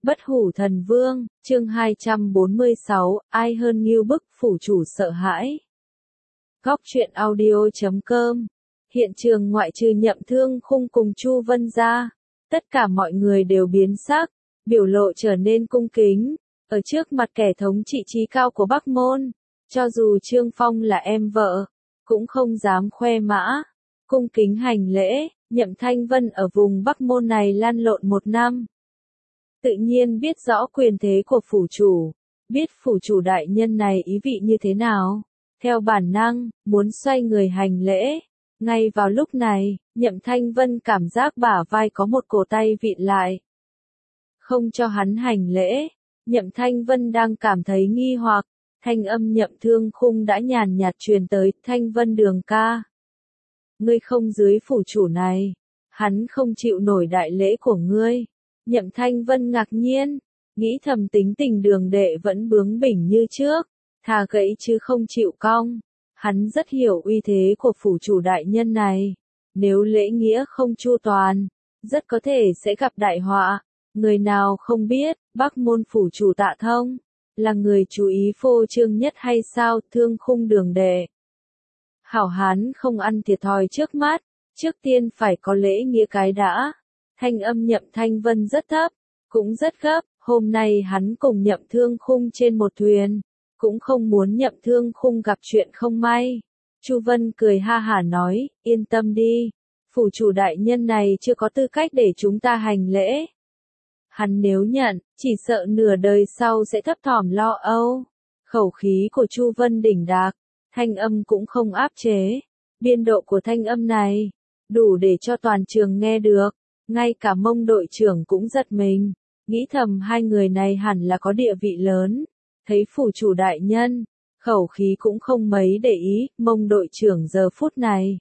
Bất hủ thần vương, chương 246, ai hơn Ngưu Bức phủ chủ sợ hãi. Góc truyện audio.com. Hiện trường ngoại trừ Nhậm Thương Khung cùng Chu Vân ra, tất cả mọi người đều biến sắc, biểu lộ trở nên cung kính, ở trước mặt kẻ thống trị trí cao của Bắc Môn, cho dù Trương Phong là em vợ, cũng không dám khoe mã, cung kính hành lễ. Nhậm Thanh Vân ở vùng Bắc Môn này lăn lộn 1 năm. Tự nhiên biết rõ quyền thế của phủ chủ, biết phủ chủ đại nhân này ý vị như thế nào. Theo bản năng, muốn xoay người hành lễ. Ngay vào lúc này, Nhậm Thanh Vân cảm giác bả vai có một cổ tay vịn lại. Không cho hắn hành lễ, Nhậm Thanh Vân đang cảm thấy nghi hoặc, thanh âm Nhậm Thương Khung đã nhàn nhạt truyền tới, Thanh Vân đường ca. Ngươi không dưới phủ chủ này, hắn không chịu nổi đại lễ của ngươi. Nhậm Thanh Vân ngạc nhiên, nghĩ thầm tính tình đường đệ vẫn bướng bỉnh như trước, thà gãy chứ không chịu cong. Hắn rất hiểu uy thế của phủ chủ đại nhân này, nếu lễ nghĩa không chu toàn, rất có thể sẽ gặp đại họa. Người nào không biết, Bắc Môn phủ chủ Tạ Thông, là người chú ý phô trương nhất hay sao, Thương Khung đường đệ. Hảo hán không ăn thiệt thòi trước mắt, trước tiên phải có lễ nghĩa cái đã. Thanh âm Nhậm Thanh Vân rất thấp, cũng rất gấp, hôm nay hắn cùng Nhậm Thương Khung trên một thuyền, cũng không muốn Nhậm Thương Khung gặp chuyện không may. Chu Vân cười ha hả nói, yên tâm đi, phủ chủ đại nhân này chưa có tư cách để chúng ta hành lễ. Hắn nếu nhận, chỉ sợ nửa đời sau sẽ thấp thỏm lo âu. Khẩu khí của Chu Vân đỉnh đạc, thanh âm cũng không áp chế. Biên độ của thanh âm này, đủ để cho toàn trường nghe được. Ngay cả Mông đội trưởng cũng giật mình, nghĩ thầm hai người này hẳn là có địa vị lớn. Thấy phủ chủ đại nhân, khẩu khí cũng không mấy để ý, Mông đội trưởng giờ phút này.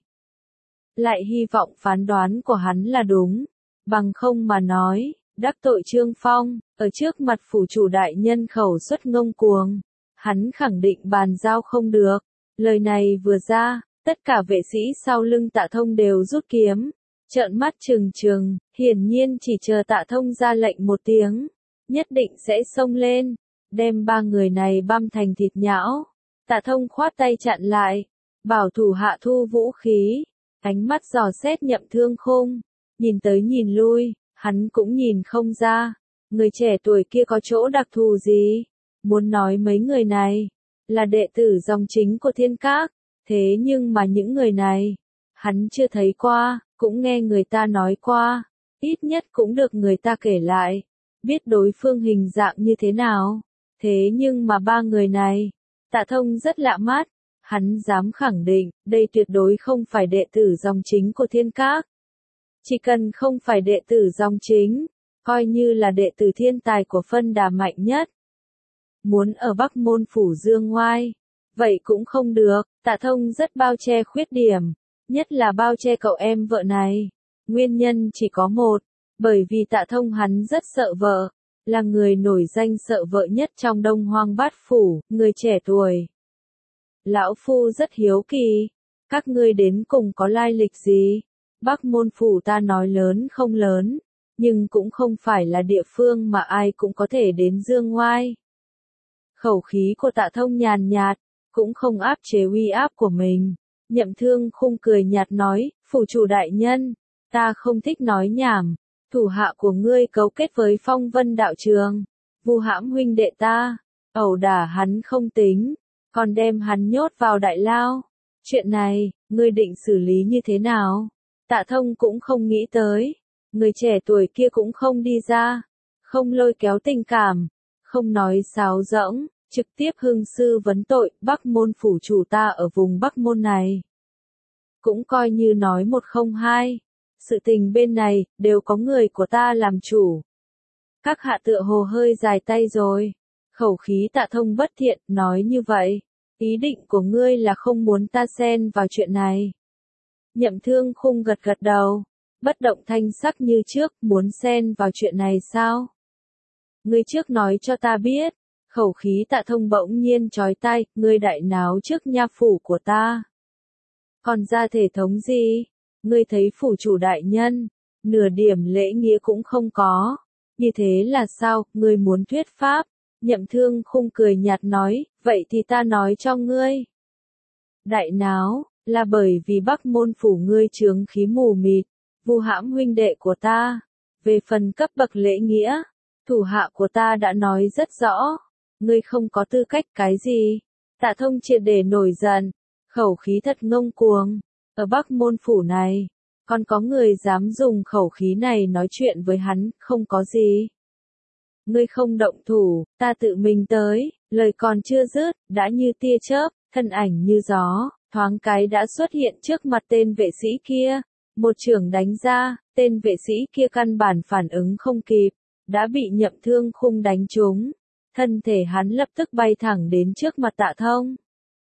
Lại hy vọng phán đoán của hắn là đúng, bằng không mà nói, đắc tội Trương Phong, ở trước mặt phủ chủ đại nhân khẩu xuất ngông cuồng. Hắn khẳng định bàn giao không được, lời này vừa ra, tất cả vệ sĩ sau lưng Tạ Thông đều rút kiếm. Trợn mắt trừng trừng, hiển nhiên chỉ chờ Tạ Thông ra lệnh một tiếng, nhất định sẽ xông lên, đem ba người này băm thành thịt nhão. Tạ Thông khoát tay chặn lại, bảo thủ hạ thu vũ khí, ánh mắt dò xét Nhậm Thương Khung, nhìn tới nhìn lui, hắn cũng nhìn không ra, người trẻ tuổi kia có chỗ đặc thù gì, muốn nói mấy người này, là đệ tử dòng chính của Thiên Các, thế nhưng mà những người này, hắn chưa thấy qua. Cũng nghe người ta nói qua, ít nhất cũng được người ta kể lại, biết đối phương hình dạng như thế nào. Thế nhưng mà ba người này, Tạ Thông rất lạ mắt, hắn dám khẳng định, đây tuyệt đối không phải đệ tử dòng chính của Thiên Các. Chỉ cần không phải đệ tử dòng chính, coi như là đệ tử thiên tài của phân đà mạnh nhất. Muốn ở Bắc Môn phủ dương ngoai, vậy cũng không được, Tạ Thông rất bao che khuyết điểm. Nhất là bao che cậu em vợ này. Nguyên nhân chỉ có một, bởi vì Tạ Thông hắn rất sợ vợ, là người nổi danh sợ vợ nhất trong Đông Hoang Bát Phủ, người trẻ tuổi. Lão Phu rất hiếu kỳ, các ngươi đến cùng có lai lịch gì? Bắc Môn Phủ ta nói lớn không lớn, nhưng cũng không phải là địa phương mà ai cũng có thể đến dương ngoai. Khẩu khí của Tạ Thông nhàn nhạt, cũng không áp chế uy áp của mình. Nhậm Thương Khung cười nhạt nói, phủ chủ đại nhân, ta không thích nói nhảm, thủ hạ của ngươi cấu kết với Phong Vân đạo trường, vu hãm huynh đệ ta, ẩu đả hắn không tính, còn đem hắn nhốt vào đại lao. Chuyện này, ngươi định xử lý như thế nào? Tạ Thông cũng không nghĩ tới, người trẻ tuổi kia cũng không đi ra, không lôi kéo tình cảm, không nói sáo rỗng. Trực tiếp hưng sư vấn tội, Bắc Môn phủ chủ ta ở vùng Bắc Môn này. Cũng coi như nói 102, sự tình bên này, đều có người của ta làm chủ. Các hạ tựa hồ hơi dài tay rồi. Khẩu khí Tạ Thông bất thiện, nói như vậy. Ý định của ngươi là không muốn ta xen vào chuyện này. Nhậm Thương Khung gật gật đầu, bất động thanh sắc như trước, muốn xen vào chuyện này sao? Ngươi trước nói cho ta biết. Khẩu khí Tạ Thông bỗng nhiên chói tai, ngươi đại náo trước nha phủ của ta. Còn ra thể thống gì? Ngươi thấy phủ chủ đại nhân, nửa điểm lễ nghĩa cũng không có. Như thế là sao, ngươi muốn thuyết pháp? Nhậm Thương Khung cười nhạt nói, vậy thì ta nói cho ngươi. Đại náo, là bởi vì Bắc Môn phủ ngươi chướng khí mù mịt, vu hãm huynh đệ của ta. Về phần cấp bậc lễ nghĩa, thủ hạ của ta đã nói rất rõ, ngươi không có tư cách cái gì. Tạ Thông triệt để nổi giận, khẩu khí thật ngông cuồng, ở Bắc Môn phủ này, còn có người dám dùng khẩu khí này nói chuyện với hắn, không có gì. Ngươi không động thủ, ta tự mình tới, lời còn chưa dứt, đã như tia chớp, thân ảnh như gió, thoáng cái đã xuất hiện trước mặt tên vệ sĩ kia. Một chưởng đánh ra, tên vệ sĩ kia căn bản phản ứng không kịp, đã bị Nhậm Thương Khung đánh trúng. Thân thể hắn lập tức bay thẳng đến trước mặt Tạ Thông.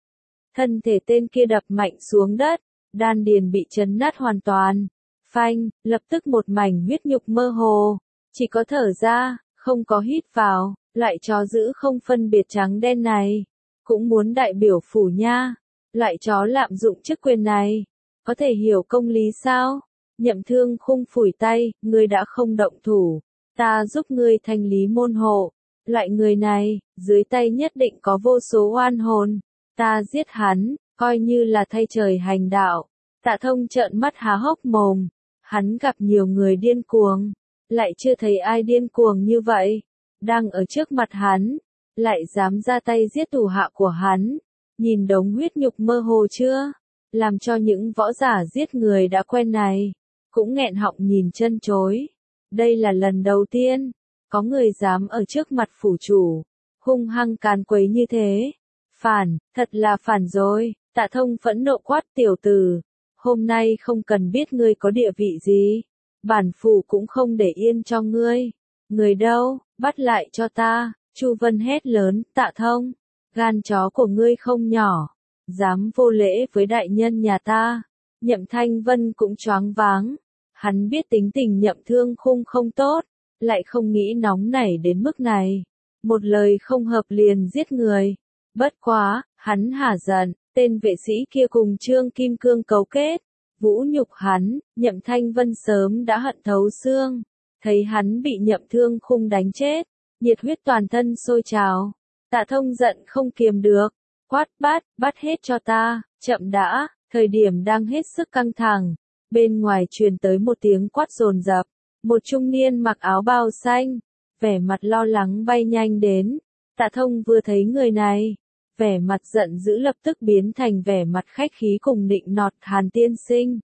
Thân thể tên kia đập mạnh xuống đất, đan điền bị chấn nát hoàn toàn. Phanh, lập tức một mảnh huyết nhục mơ hồ, chỉ có thở ra, không có hít vào, lại chó giữ không phân biệt trắng đen này. Cũng muốn đại biểu phủ nha, lại chó lạm dụng chức quyền này. Có thể hiểu công lý sao? Nhậm Thương Khung phủi tay, ngươi đã không động thủ, ta giúp ngươi thanh lý môn hộ. Loại người này, dưới tay nhất định có vô số oan hồn. Ta giết hắn, coi như là thay trời hành đạo. Tạ Thông trợn mắt há hốc mồm. Hắn gặp nhiều người điên cuồng, lại chưa thấy ai điên cuồng như vậy. Đang ở trước mặt hắn, lại dám ra tay giết thủ hạ của hắn. Nhìn đống huyết nhục mơ hồ chưa? Làm cho những võ giả giết người đã quen này, cũng nghẹn họng nhìn chân chối. Đây là lần đầu tiên, có người dám ở trước mặt phủ chủ, hung hăng càn quấy như thế. Phản, thật là phản rồi. Tạ Thông phẫn nộ quát tiểu tử. Hôm nay không cần biết ngươi có địa vị gì, bản phủ cũng không để yên cho ngươi. Người đâu, bắt lại cho ta. Chu Vân hét lớn, Tạ Thông, gan chó của ngươi không nhỏ, dám vô lễ với đại nhân nhà ta. Nhậm Thanh Vân cũng choáng váng, hắn biết tính tình Nhậm Thương Khung không tốt, lại không nghĩ nóng nảy đến mức này. Một lời không hợp liền giết người. Bất quá, hắn hả giận, tên vệ sĩ kia cùng Trương Kim Cương cấu kết, vũ nhục hắn. Nhậm Thanh Vân sớm đã hận thấu xương, thấy hắn bị Nhậm Thương Khung đánh chết, nhiệt huyết toàn thân sôi trào. Tạ Thông giận không kiềm được, quát bắt hết cho ta. Chậm đã. Thời điểm đang hết sức căng thẳng, bên ngoài truyền tới một tiếng quát dồn dập. Một trung niên mặc áo bào xanh, vẻ mặt lo lắng bay nhanh đến. Tạ Thông vừa thấy người này, vẻ mặt giận dữ lập tức biến thành vẻ mặt khách khí cùng nịnh nọt. Hàn tiên sinh.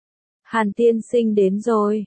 Hàn tiên sinh đến rồi.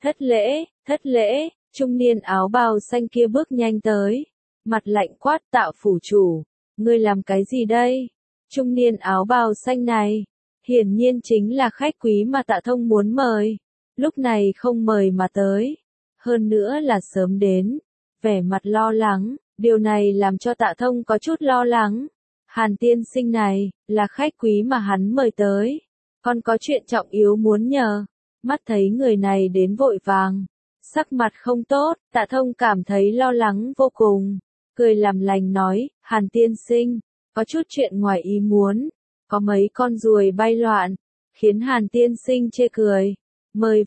Thất lễ, trung niên áo bào xanh kia bước nhanh tới. Mặt lạnh quát Tạ phủ chủ, ngươi làm cái gì đây? Trung niên áo bào xanh này, hiển nhiên chính là khách quý mà Tạ Thông muốn mời. Lúc này không mời mà tới. Hơn nữa là sớm đến. Vẻ mặt lo lắng, điều này làm cho Tạ Thông có chút lo lắng. Hàn tiên sinh này, là khách quý mà hắn mời tới. Còn có chuyện trọng yếu muốn nhờ. Mắt thấy người này đến vội vàng, sắc mặt không tốt, Tạ Thông cảm thấy lo lắng vô cùng. Cười làm lành nói, Hàn tiên sinh, có chút chuyện ngoài ý muốn. Có mấy con ruồi bay loạn, khiến Hàn tiên sinh chê cười. Mời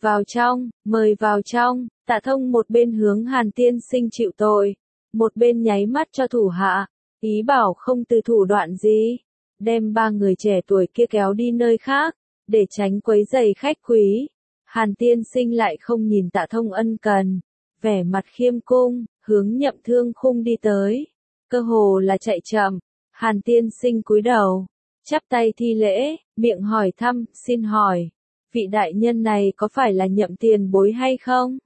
vào trong. Tạ Thông một bên hướng Hàn tiên sinh chịu tội, một bên nháy mắt cho thủ hạ, ý bảo không từ thủ đoạn gì, đem ba người trẻ tuổi kia kéo đi nơi khác, để tránh quấy rầy khách quý. Hàn tiên sinh lại không nhìn Tạ Thông ân cần, vẻ mặt khiêm cung, hướng Nhậm Thương Khung đi tới, cơ hồ là chạy chậm. Hàn tiên sinh cúi đầu, chắp tay thi lễ, miệng hỏi thăm, xin hỏi, vị đại nhân này có phải là Nhậm tiền bối hay không?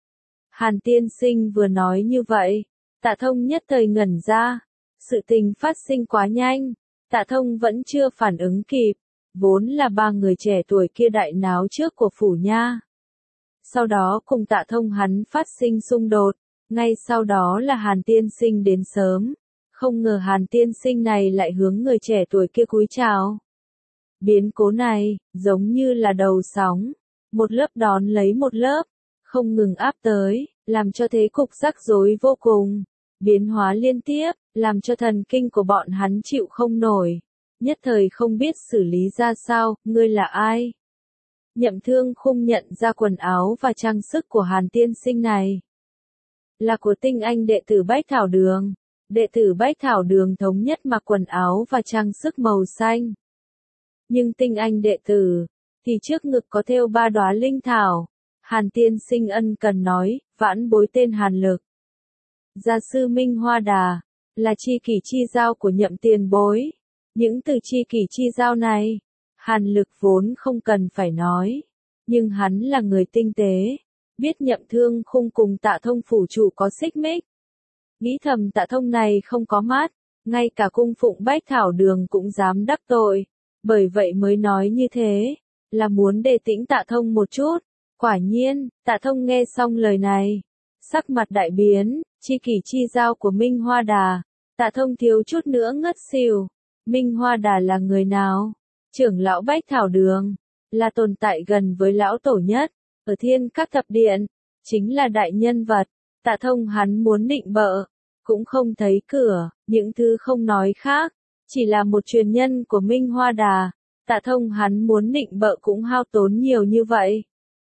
Hàn tiên sinh vừa nói như vậy, Tạ Thông nhất thời ngẩn ra, sự tình phát sinh quá nhanh, Tạ Thông vẫn chưa phản ứng kịp, vốn là ba người trẻ tuổi kia đại náo trước của phủ nha. Sau đó cùng Tạ Thông hắn phát sinh xung đột, ngay sau đó là Hàn tiên sinh đến sớm, không ngờ Hàn tiên sinh này lại hướng người trẻ tuổi kia cúi chào. Biến cố này, giống như là đầu sóng, một lớp đón lấy một lớp, không ngừng áp tới, làm cho thế cục rắc rối vô cùng, biến hóa liên tiếp, làm cho thần kinh của bọn hắn chịu không nổi, nhất thời không biết xử lý ra sao. Ngươi là ai? Nhậm Thương Khung nhận ra quần áo và trang sức của Hàn tiên sinh này. là của tinh anh đệ tử Bách Thảo Đường. Đệ tử Bách Thảo Đường thống nhất mặc quần áo và trang sức màu xanh. Nhưng tinh anh đệ tử, thì trước ngực có thêu 3 đóa linh thảo. Hàn tiên sinh ân cần nói, vãn bối tên Hàn Lực. Gia sư Minh Hoa Đà, là tri kỷ chi giao của Nhậm tiền bối. Những từ tri kỷ chi giao này, Hàn Lực vốn không cần phải nói. Nhưng hắn là người tinh tế, biết Nhậm Thương Khung cùng Tạ Thông phủ chủ có xích mích. Nghĩ thầm Tạ Thông này không có mắt, ngay cả cung phụng Bách Thảo Đường cũng dám đắc tội. Bởi vậy mới nói như thế, là muốn đề tĩnh Tạ Thông một chút. Quả nhiên, Tạ Thông nghe xong lời này, sắc mặt đại biến, tri kỷ chi giao của Minh Hoa Đà. Tạ Thông thiếu chút nữa ngất xỉu. Minh Hoa Đà là người nào? Trưởng lão Bách Thảo Đường, là tồn tại gần với lão tổ nhất, ở Thiên Các Thập Điện, chính là đại nhân vật. Tạ Thông hắn muốn định bợ, cũng không thấy cửa, những thứ không nói khác, chỉ là một truyền nhân của Minh Hoa Đà. Tạ Thông hắn muốn định bợ cũng hao tốn nhiều như vậy.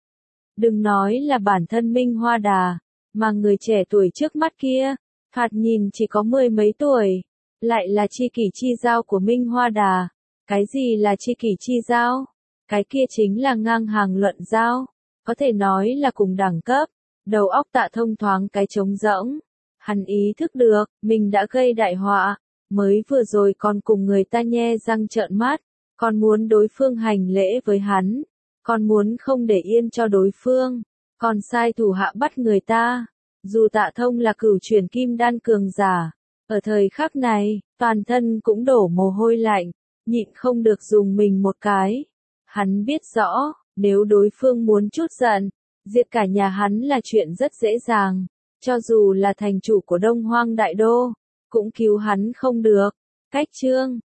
Đừng nói là bản thân Minh Hoa Đà, mà người trẻ tuổi trước mắt kia, thoạt nhìn chỉ có 10 mấy tuổi, lại là tri kỷ chi giao của Minh Hoa Đà. Cái gì là tri kỷ chi giao? Cái kia chính là ngang hàng luận giao, có thể nói là cùng đẳng cấp. Đầu óc Tạ Thông thoáng cái trống rỗng, hắn ý thức được, mình đã gây đại họa, mới vừa rồi còn cùng người ta nhe răng trợn mắt, còn muốn đối phương hành lễ với hắn, còn muốn không để yên cho đối phương, còn sai thủ hạ bắt người ta. Dù Tạ Thông là cửu chuyển kim đan cường giả, ở thời khắc này, toàn thân cũng đổ mồ hôi lạnh, nhịn không được dùng mình một cái. Hắn biết rõ, nếu đối phương muốn chút giận, diệt cả nhà hắn là chuyện rất dễ dàng, cho dù là thành chủ của Đông Hoang Đại Đô, cũng cứu hắn không được. Cách chương